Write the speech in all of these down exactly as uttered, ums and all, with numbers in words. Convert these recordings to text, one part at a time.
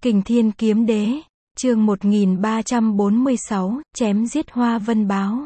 Kình Thiên Kiếm Đế, chương một nghìn ba trăm bốn mươi sáu, chém giết Hoa Vân Báo.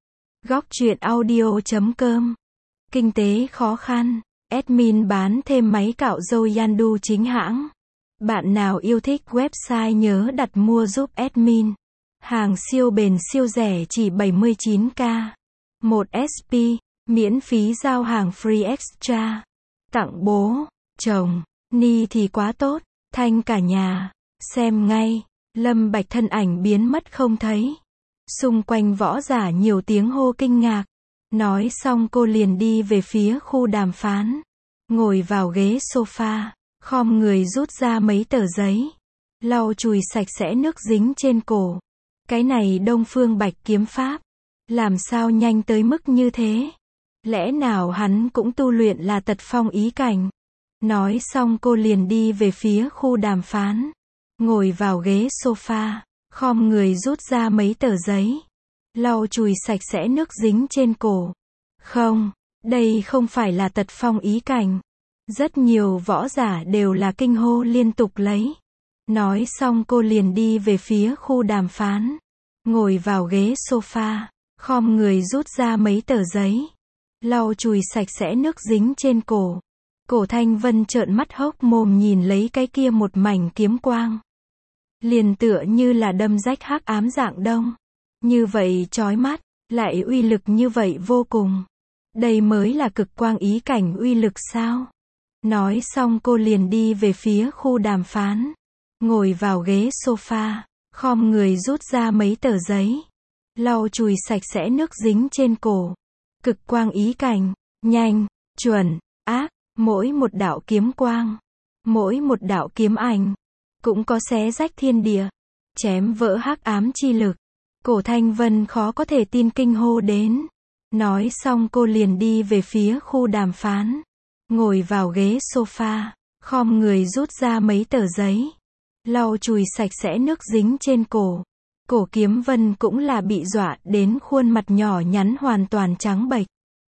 Góc truyện audio chấm com. Kinh tế khó khăn, admin bán thêm máy cạo râu Yandu chính hãng. Bạn nào yêu thích website nhớ đặt mua giúp admin. Hàng siêu bền siêu rẻ chỉ bảy mươi chín k. một ét pê, miễn phí giao hàng free extra. Tặng bố, chồng, ni thì quá tốt, thanh cả nhà. Xem ngay, Lâm Bạch thân ảnh biến mất không thấy. Xung quanh võ giả nhiều tiếng hô kinh ngạc. Nói xong cô liền đi về phía khu đàm phán. Ngồi vào ghế sofa, khom người rút ra mấy tờ giấy. Lau chùi sạch sẽ nước dính trên cổ. Cái này Đông Phương Bạch kiếm pháp. Làm sao nhanh tới mức như thế? Lẽ nào hắn cũng tu luyện là tật phong ý cảnh? Nói xong cô liền đi về phía khu đàm phán. Ngồi vào ghế sofa, khom người rút ra mấy tờ giấy. Lau chùi sạch sẽ nước dính trên cổ. Không, đây không phải là tật phong ý cảnh. Rất nhiều võ giả đều là kinh hô liên tục lấy. Nói xong cô liền đi về phía khu đàm phán. Ngồi vào ghế sofa, khom người rút ra mấy tờ giấy. Lau chùi sạch sẽ nước dính trên cổ. Cổ Thanh Vân trợn mắt hốc mồm nhìn lấy cái kia một mảnh kiếm quang. Liền tựa như là đâm rách hắc ám dạng đông. Như vậy chói mắt, lại uy lực như vậy vô cùng. Đây mới là cực quang ý cảnh uy lực sao? Nói xong cô liền đi về phía khu đàm phán. Ngồi vào ghế sofa, khom người rút ra mấy tờ giấy. Lau chùi sạch sẽ nước dính trên cổ. Cực quang ý cảnh, nhanh, chuẩn, ác, mỗi một đạo kiếm quang, mỗi một đạo kiếm ảnh, cũng có xé rách thiên địa, chém vỡ hắc ám chi lực. Cổ Thanh Vân khó có thể tin kinh hô đến. Nói xong cô liền đi về phía khu đàm phán. Ngồi vào ghế sofa, khom người rút ra mấy tờ giấy. Lau chùi sạch sẽ nước dính trên cổ. Cổ Kiếm Vân cũng là bị dọa đến khuôn mặt nhỏ nhắn hoàn toàn trắng bệch.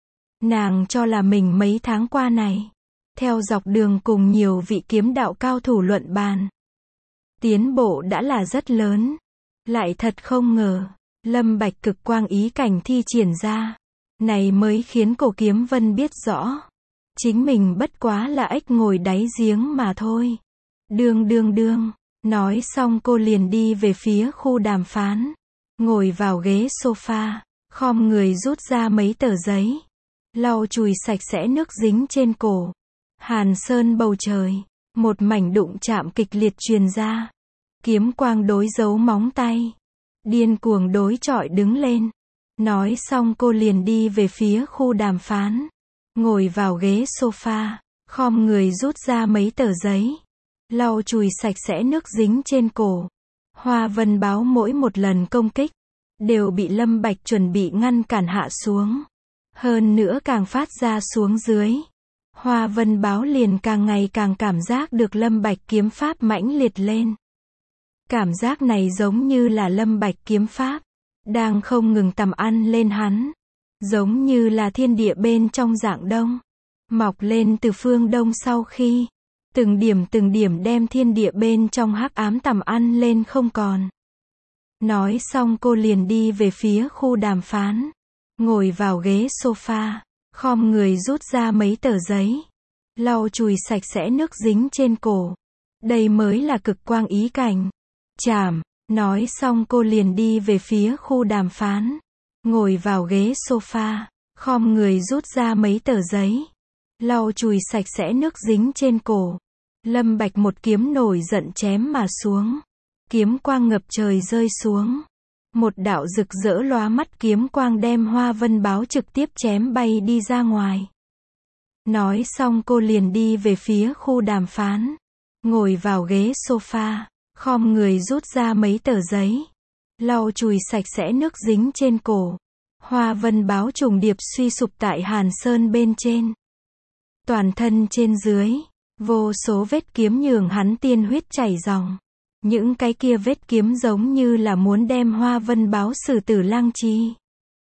Nàng cho là mình mấy tháng qua này, theo dọc đường cùng nhiều vị kiếm đạo cao thủ luận bàn. Tiến bộ đã là rất lớn. Lại thật không ngờ, Lâm Bạch cực quang ý cảnh thi triển ra. Này mới khiến Cổ Kiếm Vân biết rõ. Chính mình bất quá là ếch ngồi đáy giếng mà thôi. Đương đương đương. Nói xong cô liền đi về phía khu đàm phán. Ngồi vào ghế sofa, khom người rút ra mấy tờ giấy. Lau chùi sạch sẽ nước dính trên cổ. Hàn sơn bầu trời. Một mảnh đụng chạm kịch liệt truyền ra. Kiếm quang đối dấu móng tay. Điên cuồng đối chọi đứng lên. Nói xong cô liền đi về phía khu đàm phán. Ngồi vào ghế sofa, khom người rút ra mấy tờ giấy. Lau chùi sạch sẽ nước dính trên cổ. Hoa Vân Báo mỗi một lần công kích, đều bị Lâm Bạch chuẩn bị ngăn cản hạ xuống. Hơn nữa càng phát ra xuống dưới. Hoa Vân Báo liền càng ngày càng cảm giác được Lâm Bạch kiếm pháp mãnh liệt lên. Cảm giác này giống như là Lâm Bạch kiếm pháp đang không ngừng tầm ăn lên hắn. Giống như là thiên địa bên trong dạng đông, mọc lên từ phương đông sau khi từng điểm từng điểm đem thiên địa bên trong hắc ám tầm ăn lên không còn. Nói xong cô liền đi về phía khu đàm phán. Ngồi vào ghế sofa, khom người rút ra mấy tờ giấy. Lau chùi sạch sẽ nước dính trên cổ. Đây mới là cực quang ý cảnh. Chảm. Nói xong cô liền đi về phía khu đàm phán. Ngồi vào ghế sofa, khom người rút ra mấy tờ giấy. Lau chùi sạch sẽ nước dính trên cổ. Lâm Bạch một kiếm nổi giận chém mà xuống. Kiếm quang ngập trời rơi xuống. Một đạo rực rỡ lóa mắt kiếm quang đem Hoa Vân Báo trực tiếp chém bay đi ra ngoài. Nói xong cô liền đi về phía khu đàm phán. Ngồi vào ghế sofa, khom người rút ra mấy tờ giấy. Lau chùi sạch sẽ nước dính trên cổ. Hoa Vân Báo trùng điệp suy sụp tại Hàn Sơn bên trên. Toàn thân trên dưới, vô số vết kiếm nhường hắn tiên huyết chảy ròng. Những cái kia vết kiếm giống như là muốn đem Hoa Vân Báo xử tử lăng chi.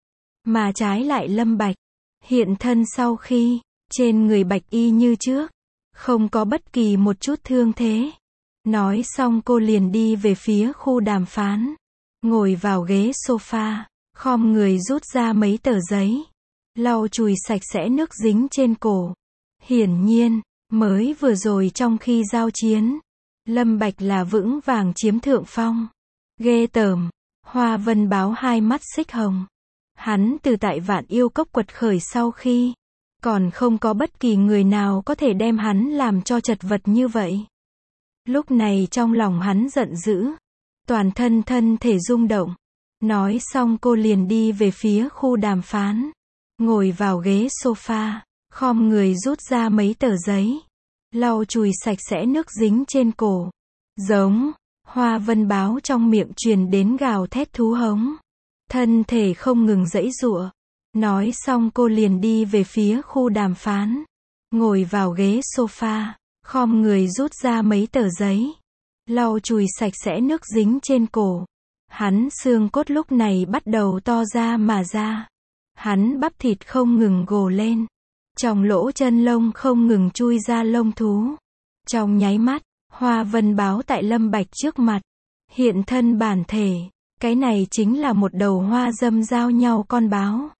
Mà trái lại Lâm Bạch, hiện thân sau khi, trên người bạch y như trước, không có bất kỳ một chút thương thế. Nói xong cô liền đi về phía khu đàm phán. Ngồi vào ghế sofa, khom người rút ra mấy tờ giấy. Lau chùi sạch sẽ nước dính trên cổ. Hiển nhiên, mới vừa rồi trong khi giao chiến, Lâm Bạch là vững vàng chiếm thượng phong. Ghê tởm, Hoa Vân Báo hai mắt xích hồng. Hắn từ tại Vạn Yêu Cốc quật khởi sau khi, còn không có bất kỳ người nào có thể đem hắn làm cho chật vật như vậy. Lúc này trong lòng hắn giận dữ, toàn thân thân thể rung động. Nói xong cô liền đi về phía khu đàm phán. Ngồi vào ghế sofa, khom người rút ra mấy tờ giấy. Lau chùi sạch sẽ nước dính trên cổ. Giống, Hoa Vân Báo trong miệng truyền đến gào thét thú hống. Thân thể không ngừng giãy giụa. Nói xong cô liền đi về phía khu đàm phán. Ngồi vào ghế sofa, khom người rút ra mấy tờ giấy. Lau chùi sạch sẽ nước dính trên cổ. Hắn xương cốt lúc này bắt đầu to ra mà ra. Hắn bắp thịt không ngừng gồ lên. Trong lỗ chân lông không ngừng chui ra lông thú. Trong nháy mắt, Hoa Vân Báo tại Lâm Bạch trước mặt. Hiện thân bản thể. Cái này chính là một đầu hoa dâm giao nhau con báo.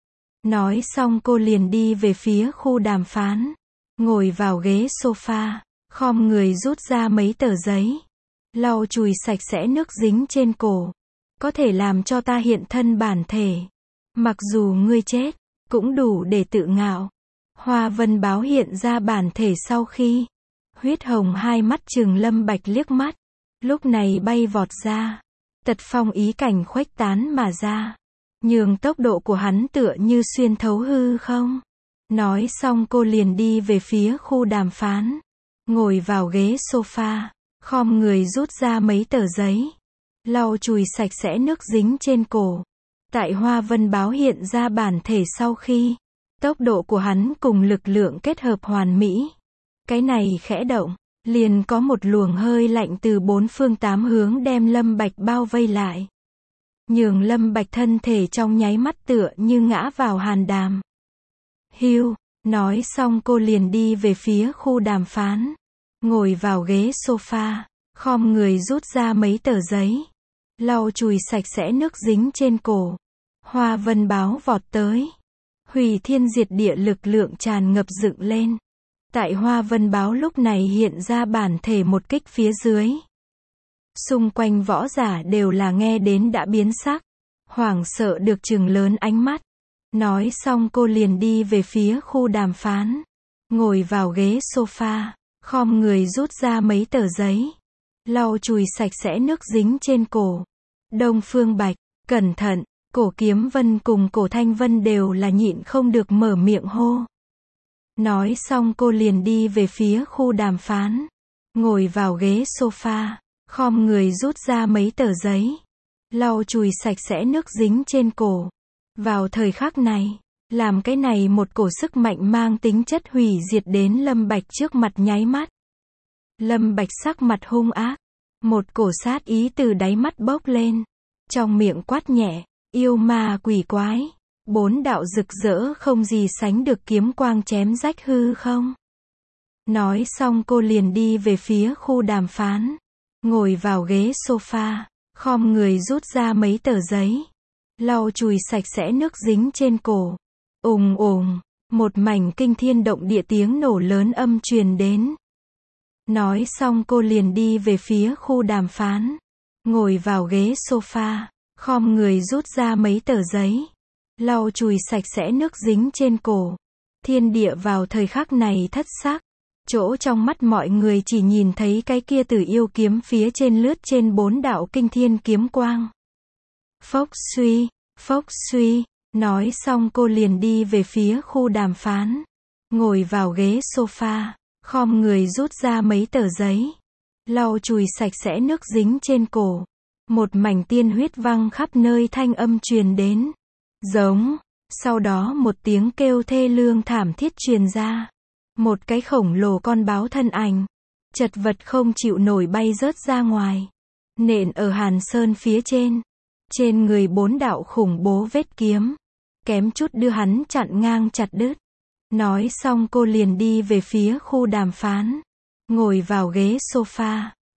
Nói xong cô liền đi về phía khu đàm phán. Ngồi vào ghế sofa, khom người rút ra mấy tờ giấy. Lau chùi sạch sẽ nước dính trên cổ. Có thể làm cho ta hiện thân bản thể. Mặc dù ngươi chết, cũng đủ để tự ngạo. Hoa Vân Báo hiện ra bản thể sau khi, huyết hồng hai mắt trừng Lâm Bạch liếc mắt. Lúc này bay vọt ra. Tật phong ý cảnh khuếch tán mà ra. Nhường tốc độ của hắn tựa như xuyên thấu hư không. Nói xong cô liền đi về phía khu đàm phán. Ngồi vào ghế sofa, khom người rút ra mấy tờ giấy. Lau chùi sạch sẽ nước dính trên cổ. Tại Hoa Vân Báo hiện ra bản thể sau khi, tốc độ của hắn cùng lực lượng kết hợp hoàn mỹ. Cái này khẽ động, liền có một luồng hơi lạnh từ bốn phương tám hướng đem Lâm Bạch bao vây lại. Nhường Lâm Bạch thân thể trong nháy mắt tựa như ngã vào hàn đàm. Hưu, nói xong cô liền đi về phía khu đàm phán. Ngồi vào ghế sofa, khom người rút ra mấy tờ giấy. Lau chùi sạch sẽ nước dính trên cổ. Hoa Vân Báo vọt tới. Hủy thiên diệt địa lực lượng tràn ngập dựng lên. Tại Hoa Vân Báo lúc này hiện ra bản thể một kích phía dưới. Xung quanh võ giả đều là nghe đến đã biến sắc. Hoảng sợ được trừng lớn ánh mắt. Nói xong cô liền đi về phía khu đàm phán. Ngồi vào ghế sofa, khom người rút ra mấy tờ giấy. Lau chùi sạch sẽ nước dính trên cổ. Đông Phương Bạch, cẩn thận, Cổ Kiếm Vân cùng Cổ Thanh Vân đều là nhịn không được mở miệng hô. Nói xong cô liền đi về phía khu đàm phán. Ngồi vào ghế sofa, khom người rút ra mấy tờ giấy. Lau chùi sạch sẽ nước dính trên cổ. Vào thời khắc này, làm cái này một cổ sức mạnh mang tính chất hủy diệt đến Lâm Bạch trước mặt nháy mắt. Lâm Bạch sắc mặt hung ác. Một cổ sát ý từ đáy mắt bốc lên. Trong miệng quát nhẹ, yêu ma quỷ quái. Bốn đạo rực rỡ không gì sánh được kiếm quang chém rách hư không. Nói xong cô liền đi về phía khu đàm phán. Ngồi vào ghế sofa, khom người rút ra mấy tờ giấy. Lau chùi sạch sẽ nước dính trên cổ. Ùng ùng, một mảnh kinh thiên động địa tiếng nổ lớn âm truyền đến. Nói xong cô liền đi về phía khu đàm phán. Ngồi vào ghế sofa, khom người rút ra mấy tờ giấy. Lau chùi sạch sẽ nước dính trên cổ. Thiên địa vào thời khắc này thất sắc. Chỗ trong mắt mọi người chỉ nhìn thấy cái kia Tử Yêu kiếm phía trên lướt trên bốn đạo kinh thiên kiếm quang. Phốc suy, phốc suy. Nói xong cô liền đi về phía khu đàm phán. Ngồi vào ghế sofa, khom người rút ra mấy tờ giấy. Lau chùi sạch sẽ nước dính trên cổ. Một mảnh tiên huyết văng khắp nơi thanh âm truyền đến. Giống. Sau đó một tiếng kêu thê lương thảm thiết truyền ra. Một cái khổng lồ con báo thân ảnh. Chật vật không chịu nổi bay rớt ra ngoài. Nện ở Hàn Sơn phía trên. Trên người bốn đạo khủng bố vết kiếm. Kém chút đưa hắn chặn ngang chặt đứt. Nói xong cô liền đi về phía khu đàm phán. Ngồi vào ghế sofa,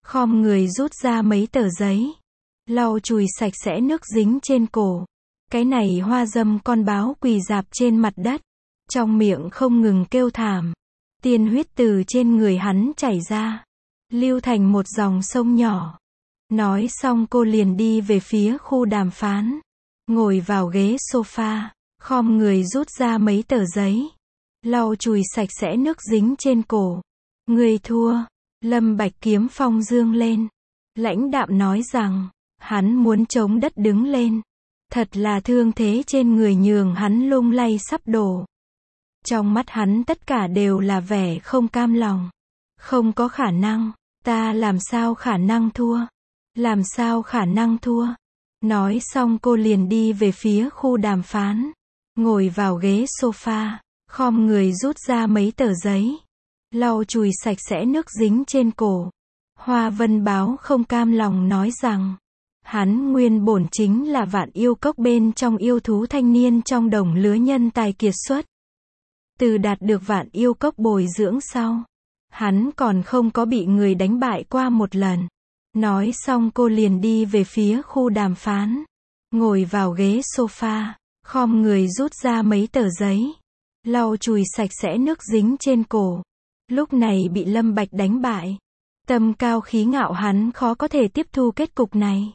khom người rút ra mấy tờ giấy, lau chùi sạch sẽ nước dính trên cổ. Cái này Hoa Dâm con báo quỳ rạp trên mặt đất, trong miệng không ngừng kêu thảm. Tiên huyết từ trên người hắn chảy ra, lưu thành một dòng sông nhỏ. Nói xong cô liền đi về phía khu đàm phán, ngồi vào ghế sofa, khom người rút ra mấy tờ giấy, lau chùi sạch sẽ nước dính trên cổ. Người thua. Lâm Bạch kiếm phong dương lên, lãnh đạm nói rằng, hắn muốn chống đất đứng lên. Thật là thương thế trên người nhường hắn lung lay sắp đổ. Trong mắt hắn tất cả đều là vẻ không cam lòng. Không có khả năng, ta làm sao khả năng thua? Làm sao khả năng thua? Nói xong cô liền đi về phía khu đàm phán, ngồi vào ghế sofa, khom người rút ra mấy tờ giấy, lau chùi sạch sẽ nước dính trên cổ. Hoa Vân Báo không cam lòng nói rằng, hắn nguyên bổn chính là Vạn Yêu Cốc bên trong yêu thú thanh niên trong đồng lứa nhân tài kiệt xuất. Từ đạt được Vạn Yêu Cốc bồi dưỡng sau, hắn còn không có bị người đánh bại qua một lần. Nói xong cô liền đi về phía khu đàm phán, ngồi vào ghế sofa, khom người rút ra mấy tờ giấy, lau chùi sạch sẽ nước dính trên cổ. Lúc này bị Lâm Bạch đánh bại, tâm cao khí ngạo hắn khó có thể tiếp thu kết cục này.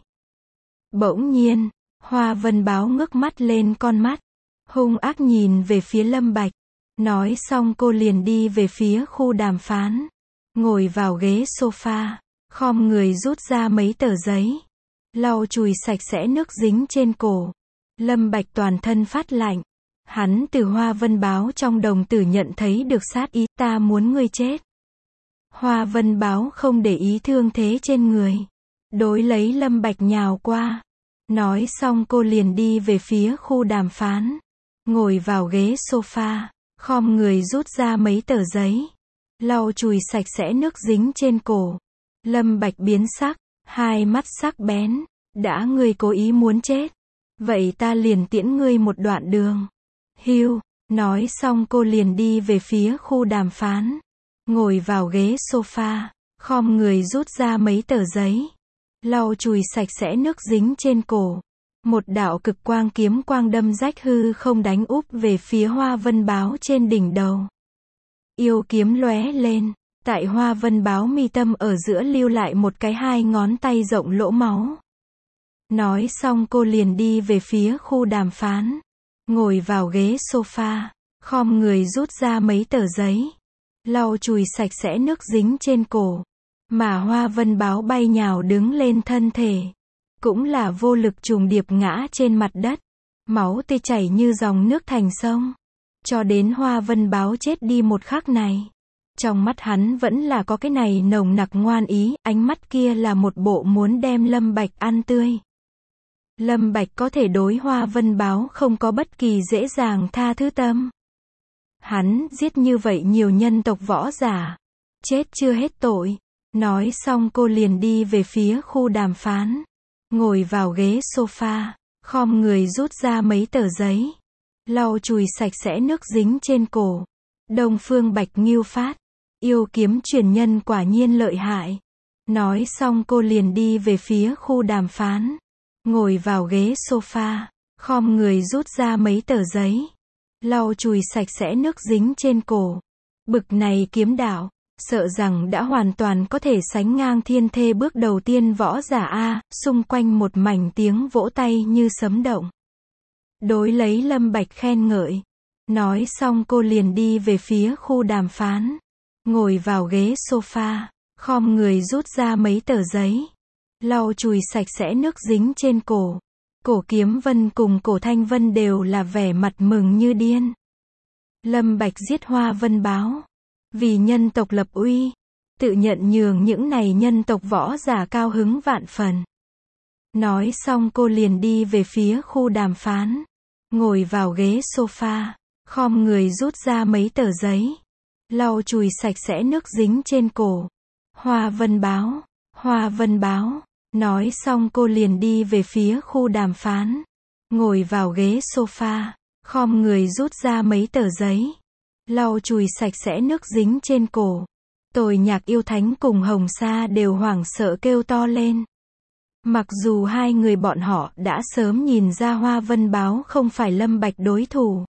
Bỗng nhiên, Hoa Vân Báo ngước mắt lên con mắt, hung ác nhìn về phía Lâm Bạch. Nói xong cô liền đi về phía khu đàm phán, ngồi vào ghế sofa, khom người rút ra mấy tờ giấy, lau chùi sạch sẽ nước dính trên cổ. Lâm Bạch toàn thân phát lạnh. Hắn từ Hoa Vân Báo trong đồng tử nhận thấy được sát ý, ta muốn ngươi chết. Hoa Vân Báo không để ý thương thế trên người, đối lấy Lâm Bạch nhào qua. Nói xong cô liền đi về phía khu đàm phán, ngồi vào ghế sofa, khom người rút ra mấy tờ giấy, lau chùi sạch sẽ nước dính trên cổ. Lâm Bạch biến sắc, hai mắt sắc bén, đã ngươi cố ý muốn chết, vậy ta liền tiễn ngươi một đoạn đường. Hiu, nói xong cô liền đi về phía khu đàm phán, ngồi vào ghế sofa, khom người rút ra mấy tờ giấy, lau chùi sạch sẽ nước dính trên cổ. Một đạo cực quang kiếm quang đâm rách hư không đánh úp về phía Hoa Vân Báo trên đỉnh đầu. Yêu kiếm lóe lên, tại Hoa Vân Báo mi tâm ở giữa lưu lại một cái hai ngón tay rộng lỗ máu. Nói xong cô liền đi về phía khu đàm phán, ngồi vào ghế sofa, khom người rút ra mấy tờ giấy, lau chùi sạch sẽ nước dính trên cổ. Mà Hoa Vân Báo bay nhào đứng lên thân thể, cũng là vô lực trùng điệp ngã trên mặt đất, máu tươi chảy như dòng nước thành sông. Cho đến Hoa Vân Báo chết đi một khắc này, trong mắt hắn vẫn là có cái này nồng nặc ngoan ý, ánh mắt kia là một bộ muốn đem Lâm Bạch ăn tươi. Lâm Bạch có thể đối Hoa Vân Báo không có bất kỳ dễ dàng tha thứ tâm. Hắn giết như vậy nhiều nhân tộc võ giả, chết chưa hết tội. Nói xong cô liền đi về phía khu đàm phán, ngồi vào ghế sofa, khom người rút ra mấy tờ giấy, lau chùi sạch sẽ nước dính trên cổ. Đông Phương Bạch Ngưu Phát, yêu kiếm truyền nhân quả nhiên lợi hại. Nói xong cô liền đi về phía khu đàm phán, ngồi vào ghế sofa, khom người rút ra mấy tờ giấy, lau chùi sạch sẽ nước dính trên cổ. Bực này kiếm đạo, sợ rằng đã hoàn toàn có thể sánh ngang thiên thê bước đầu tiên võ giả A. Xung quanh một mảnh tiếng vỗ tay như sấm động. Đối lấy Lâm Bạch khen ngợi. Nói xong cô liền đi về phía khu đàm phán, ngồi vào ghế sofa, khom người rút ra mấy tờ giấy, lau chùi sạch sẽ nước dính trên cổ. Cổ Kiếm Vân cùng Cổ Thanh Vân đều là vẻ mặt mừng như điên. Lâm Bạch giết Hoa Vân Báo, vì nhân tộc lập uy, tự nhận nhường những này nhân tộc võ giả cao hứng vạn phần. Nói xong cô liền đi về phía khu đàm phán, ngồi vào ghế sofa, khom người rút ra mấy tờ giấy, lau chùi sạch sẽ nước dính trên cổ. Hoa Vân Báo, Hoa Vân Báo. Nói xong cô liền đi về phía khu đàm phán, ngồi vào ghế sofa, khom người rút ra mấy tờ giấy, lau chùi sạch sẽ nước dính trên cổ. Tồi Nhạc Yêu Thánh cùng Hồng Sa đều hoảng sợ kêu to lên. Mặc dù hai người bọn họ đã sớm nhìn ra Hoa Vân Báo không phải Lâm Bạch đối thủ.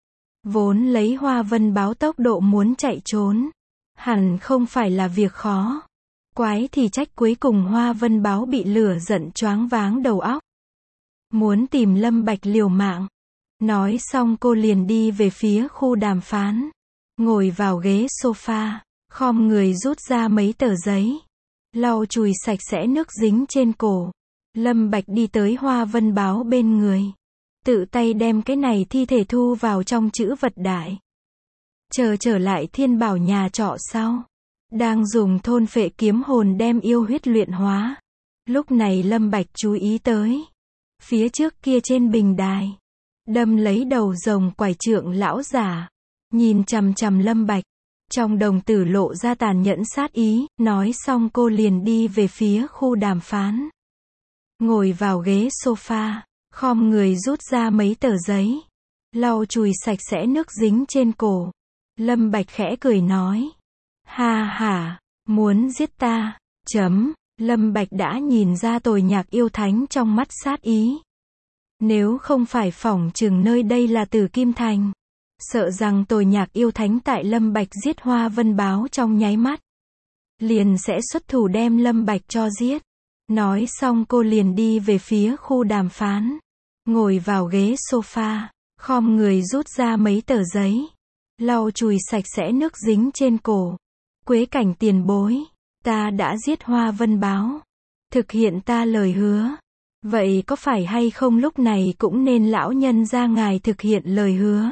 Vốn lấy Hoa Vân Báo tốc độ muốn chạy trốn, hẳn không phải là việc khó. Quái thì trách cuối cùng Hoa Vân Báo bị lửa giận choáng váng đầu óc. Muốn tìm Lâm Bạch liều mạng. Nói xong cô liền đi về phía khu đàm phán. Ngồi vào ghế sofa, khom người rút ra mấy tờ giấy. Lau chùi sạch sẽ nước dính trên cổ. Lâm Bạch đi tới Hoa Vân Báo bên người. Tự tay đem cái này thi thể thu vào trong trữ vật đại. Chờ trở lại Thiên Bảo nhà trọ sau. Đang dùng thôn phệ kiếm hồn đem yêu huyết luyện hóa. Lúc này Lâm Bạch chú ý tới. Phía trước kia trên bình đài. Đâm lấy đầu rồng quải trượng lão giả. Nhìn chằm chằm Lâm Bạch. Trong đồng tử lộ ra tàn nhẫn sát ý. Nói xong cô liền đi về phía khu đàm phán. Ngồi vào ghế sofa. Khom người rút ra mấy tờ giấy. Lau chùi sạch sẽ nước dính trên cổ. Lâm Bạch khẽ cười nói. Ha ha, muốn giết ta, chấm. Lâm Bạch đã nhìn ra Tồi Nhạc Yêu Thánh trong mắt sát ý. Nếu không phải phỏng chừng nơi đây là Tử Kim Thành, sợ rằng Tồi Nhạc Yêu Thánh tại Lâm Bạch giết Hoa Vân Báo trong nháy mắt, liền sẽ xuất thủ đem Lâm Bạch cho giết. Nói xong cô liền đi về phía khu đàm phán. Ngồi vào ghế sofa, khom người rút ra mấy tờ giấy. Lau chùi sạch sẽ nước dính trên cổ. Quế Cảnh tiền bối, ta đã giết Hoa Vân Báo. Thực hiện ta lời hứa. Vậy có phải hay không lúc này cũng nên lão nhân ra ngài thực hiện lời hứa?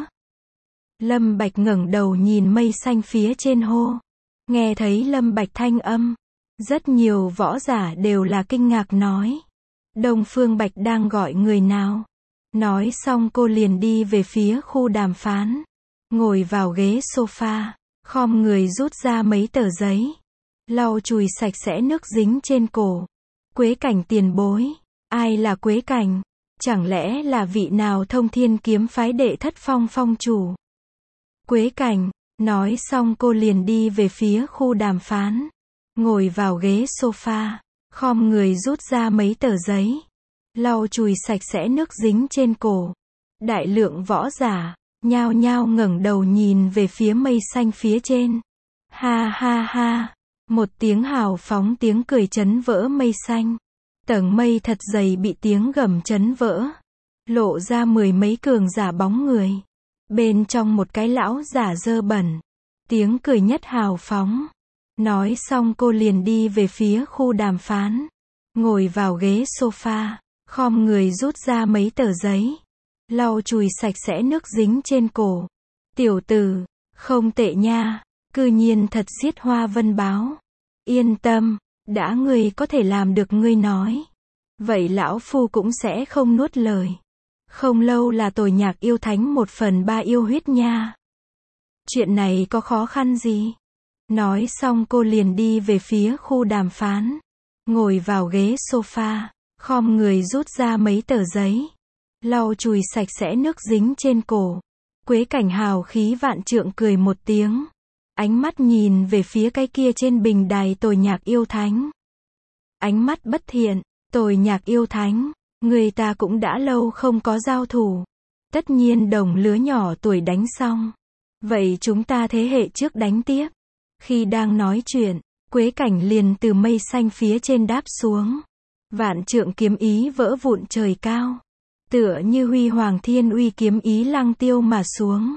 Lâm Bạch ngẩng đầu nhìn mây xanh phía trên hô. Nghe thấy Lâm Bạch thanh âm. Rất nhiều võ giả đều là kinh ngạc nói. Đông Phương Bạch đang gọi người nào? Nói xong cô liền đi về phía khu đàm phán. Ngồi vào ghế sofa. Khom người rút ra mấy tờ giấy. Lau chùi sạch sẽ nước dính trên cổ. Quế Cảnh tiền bối. Ai là Quế Cảnh? Chẳng lẽ là vị nào Thông Thiên kiếm phái đệ thất phong phong chủ? Quế Cảnh. Nói xong cô liền đi về phía khu đàm phán. Ngồi vào ghế sofa. Khom người rút ra mấy tờ giấy. Lau chùi sạch sẽ nước dính trên cổ. Đại lượng võ giả nhao nhao ngẩng đầu nhìn về phía mây xanh phía trên. Ha ha ha. Một tiếng hào phóng tiếng cười chấn vỡ mây xanh. Tầng mây thật dày bị tiếng gầm chấn vỡ. Lộ ra mười mấy cường giả bóng người. Bên trong một cái lão giả dơ bẩn. Tiếng cười nhất hào phóng. Nói xong cô liền đi về phía khu đàm phán. Ngồi vào ghế sofa. Khom người rút ra mấy tờ giấy. Lau chùi sạch sẽ nước dính trên cổ. Tiểu tử, không tệ nha. Cư nhiên thật giết Hoa Vân Báo. Yên tâm, đã ngươi có thể làm được ngươi nói. Vậy lão phu cũng sẽ không nuốt lời. Không lâu là Tồi Nhạc Yêu Thánh một phần ba yêu huyết nha. Chuyện này có khó khăn gì? Nói xong cô liền đi về phía khu đàm phán. Ngồi vào ghế sofa. Khom người rút ra mấy tờ giấy. Lau chùi sạch sẽ nước dính trên cổ. Quế Cảnh hào khí vạn trượng cười một tiếng. Ánh mắt nhìn về phía cái kia trên bình đài Tồi Nhạc Yêu Thánh. Ánh mắt bất thiện. Tồi Nhạc Yêu Thánh, người ta cũng đã lâu không có giao thủ. Tất nhiên đồng lứa nhỏ tuổi đánh xong. Vậy chúng ta thế hệ trước đánh tiếp. Khi đang nói chuyện, Quế Cảnh liền từ mây xanh phía trên đáp xuống. Vạn trượng kiếm ý vỡ vụn trời cao. Tựa như huy hoàng thiên uy kiếm ý lăng tiêu mà xuống.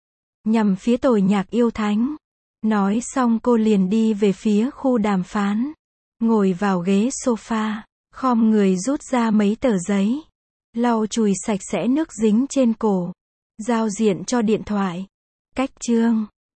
Nhằm phía Tồi Nhạc Yêu Thánh. Nói xong cô liền đi về phía khu đàm phán. Ngồi vào ghế sofa. Khom người rút ra mấy tờ giấy. Lau chùi sạch sẽ nước dính trên cổ. Giao diện cho điện thoại. Cách chương.